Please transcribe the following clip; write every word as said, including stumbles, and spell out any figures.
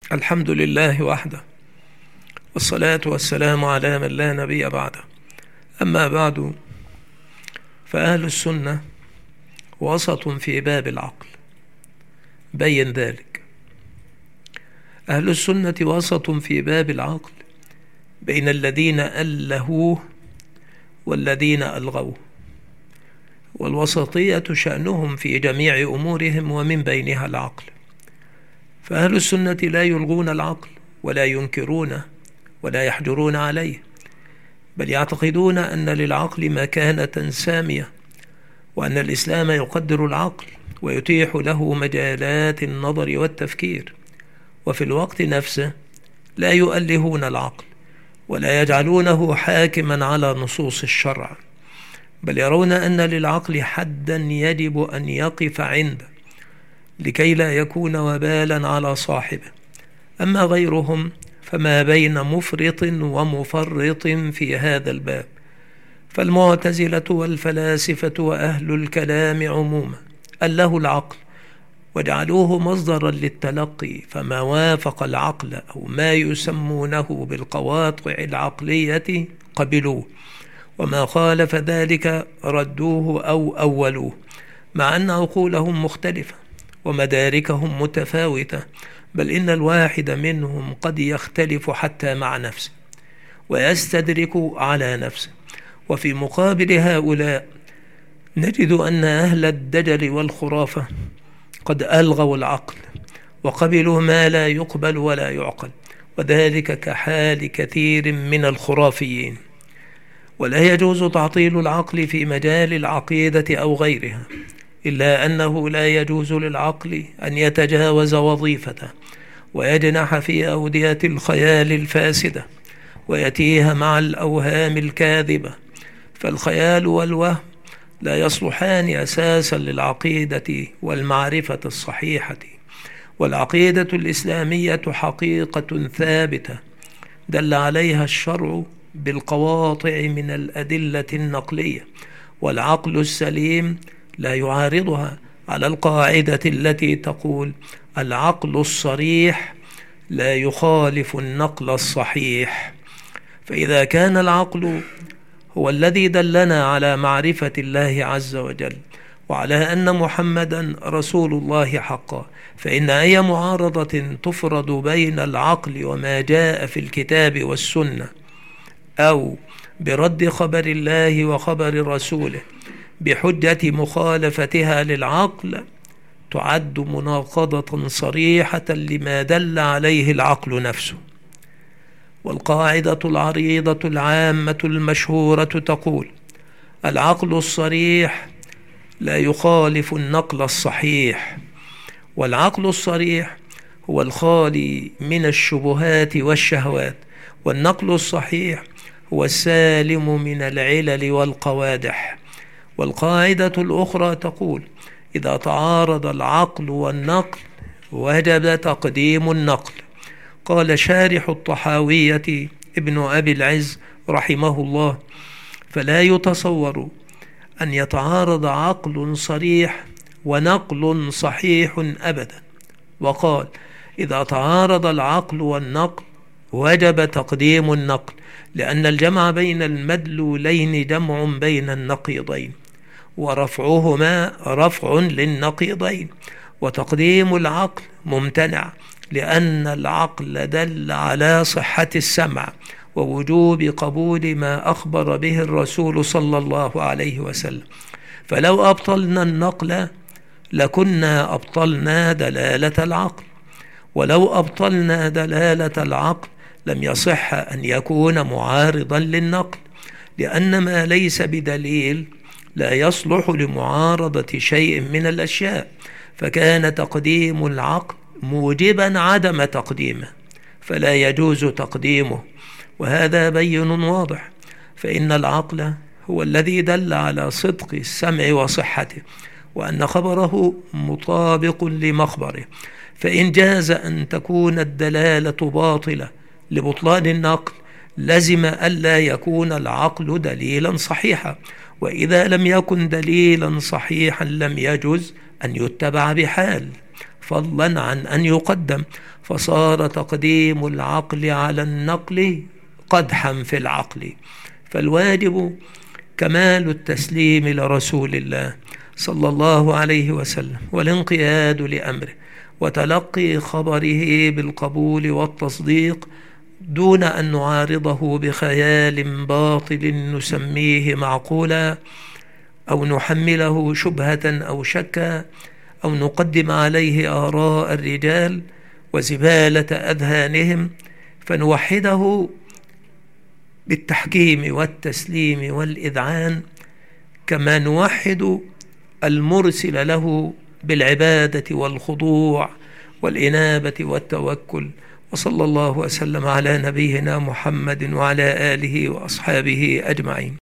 الحمد لله وحده، والصلاة والسلام على من لا نبي بعده. أما بعد، فأهل السنة وسط في باب العقل. بين ذلك. أهل السنة وسط في باب العقل بين الذين ألهوه والذين ألغوه، والوسطية شأنهم في جميع أمورهم ومن بينها العقل. فأهل السنة لا يلغون العقل ولا ينكرونه ولا يحجرون عليه، بل يعتقدون أن للعقل مكانة سامية، وأن الإسلام يقدر العقل ويتيح له مجالات النظر والتفكير، وفي الوقت نفسه لا يؤلهون العقل ولا يجعلونه حاكما على نصوص الشرع، بل يرون أن للعقل حدا يجب أن يقف عنده لكي لا يكون وبالا على صاحبه. أما غيرهم فما بين مفرط ومفرط في هذا الباب، فالمعتزلة والفلاسفة وأهل الكلام عموما ألهوا العقل وجعلوه مصدرا للتلقي، فما وافق العقل أو ما يسمونه بالقواطع العقلية قبلوه، وما خالف ذلك ردوه أو أولوه، مع أن عقولهم مختلفة ومداركهم متفاوتة، بل إن الواحد منهم قد يختلف حتى مع نفسه ويستدرك على نفسه. وفي مقابل هؤلاء نجد أن أهل الدجل والخرافة قد ألغوا العقل وقبلوا ما لا يقبل ولا يعقل، وذلك كحال كثير من الخرافيين. ولا يجوز تعطيل العقل في مجال العقيدة أو غيرها، إلا أنه لا يجوز للعقل أن يتجاوز وظيفته ويجنح في أودية الخيال الفاسدة ويتيه مع الأوهام الكاذبة، فالخيال والوهم لا يصلحان أساسا للعقيدة والمعرفة الصحيحة. والعقيدة الإسلامية حقيقة ثابتة دل عليها الشرع بالقواطع من الأدلة النقلية، والعقل السليم لا يعارضها، على القاعدة التي تقول: العقل الصريح لا يخالف النقل الصحيح. فإذا كان العقل هو الذي دلنا على معرفة الله عز وجل وعلى أن محمدا رسول الله حقا، فإن أي معارضة تفرض بين العقل وما جاء في الكتاب والسنة، أو برد خبر الله وخبر رسوله بحجة مخالفتها للعقل، تعد مناقضة صريحة لما دل عليه العقل نفسه. والقاعدة العريضة العامة المشهورة تقول: العقل الصريح لا يخالف النقل الصحيح. والعقل الصريح هو الخالي من الشبهات والشهوات، والنقل الصحيح هو السالم من العلل والقوادح. والقاعدة الأخرى تقول: إذا تعارض العقل والنقل وجب تقديم النقل. قال شارح الطحاوية ابن أبي العز رحمه الله: فلا يتصور أن يتعارض عقل صريح ونقل صحيح أبدا. وقال: إذا تعارض العقل والنقل وجب تقديم النقل، لأن الجمع بين المدلولين جمع بين النقيضين، ورفعهما رفع للنقيضين، وتقديم العقل ممتنع، لأن العقل دل على صحة السمع ووجوب قبول ما أخبر به الرسول صلى الله عليه وسلم. فلو أبطلنا النقل لكنا أبطلنا دلالة العقل، ولو أبطلنا دلالة العقل لم يصح أن يكون معارضا للنقل، لأن ما ليس بدليل لا يصلح لمعارضة شيء من الأشياء، فكان تقديم العقل موجبا عدم تقديمه، فلا يجوز تقديمه. وهذا بين واضح، فإن العقل هو الذي دل على صدق السمع وصحته، وأن خبره مطابق لمخبره، فإن جاز أن تكون الدلالة باطلة لبطلان النقل لزم ألا يكون العقل دليلا صحيحا، وإذا لم يكن دليلا صحيحا لم يجوز أن يتبع بحال. فضلا عن أن يقدم، فصار تقديم العقل على النقل قدحا في العقل. فالواجب كمال التسليم لرسول الله صلى الله عليه وسلم، والانقياد لأمره، وتلقي خبره بالقبول والتصديق، دون أن نعارضه بخيال باطل نسميه معقولا، أو نحمله شبهة أو شكا، أو نقدم عليه آراء الرجال وزبالة أذهانهم، فنوحده بالتحكيم والتسليم والإذعان، كما نوحد المرسل له بالعبادة والخضوع والإنابة والتوكل. وصلى الله وسلم على نبينا محمد وعلى آله وأصحابه أجمعين.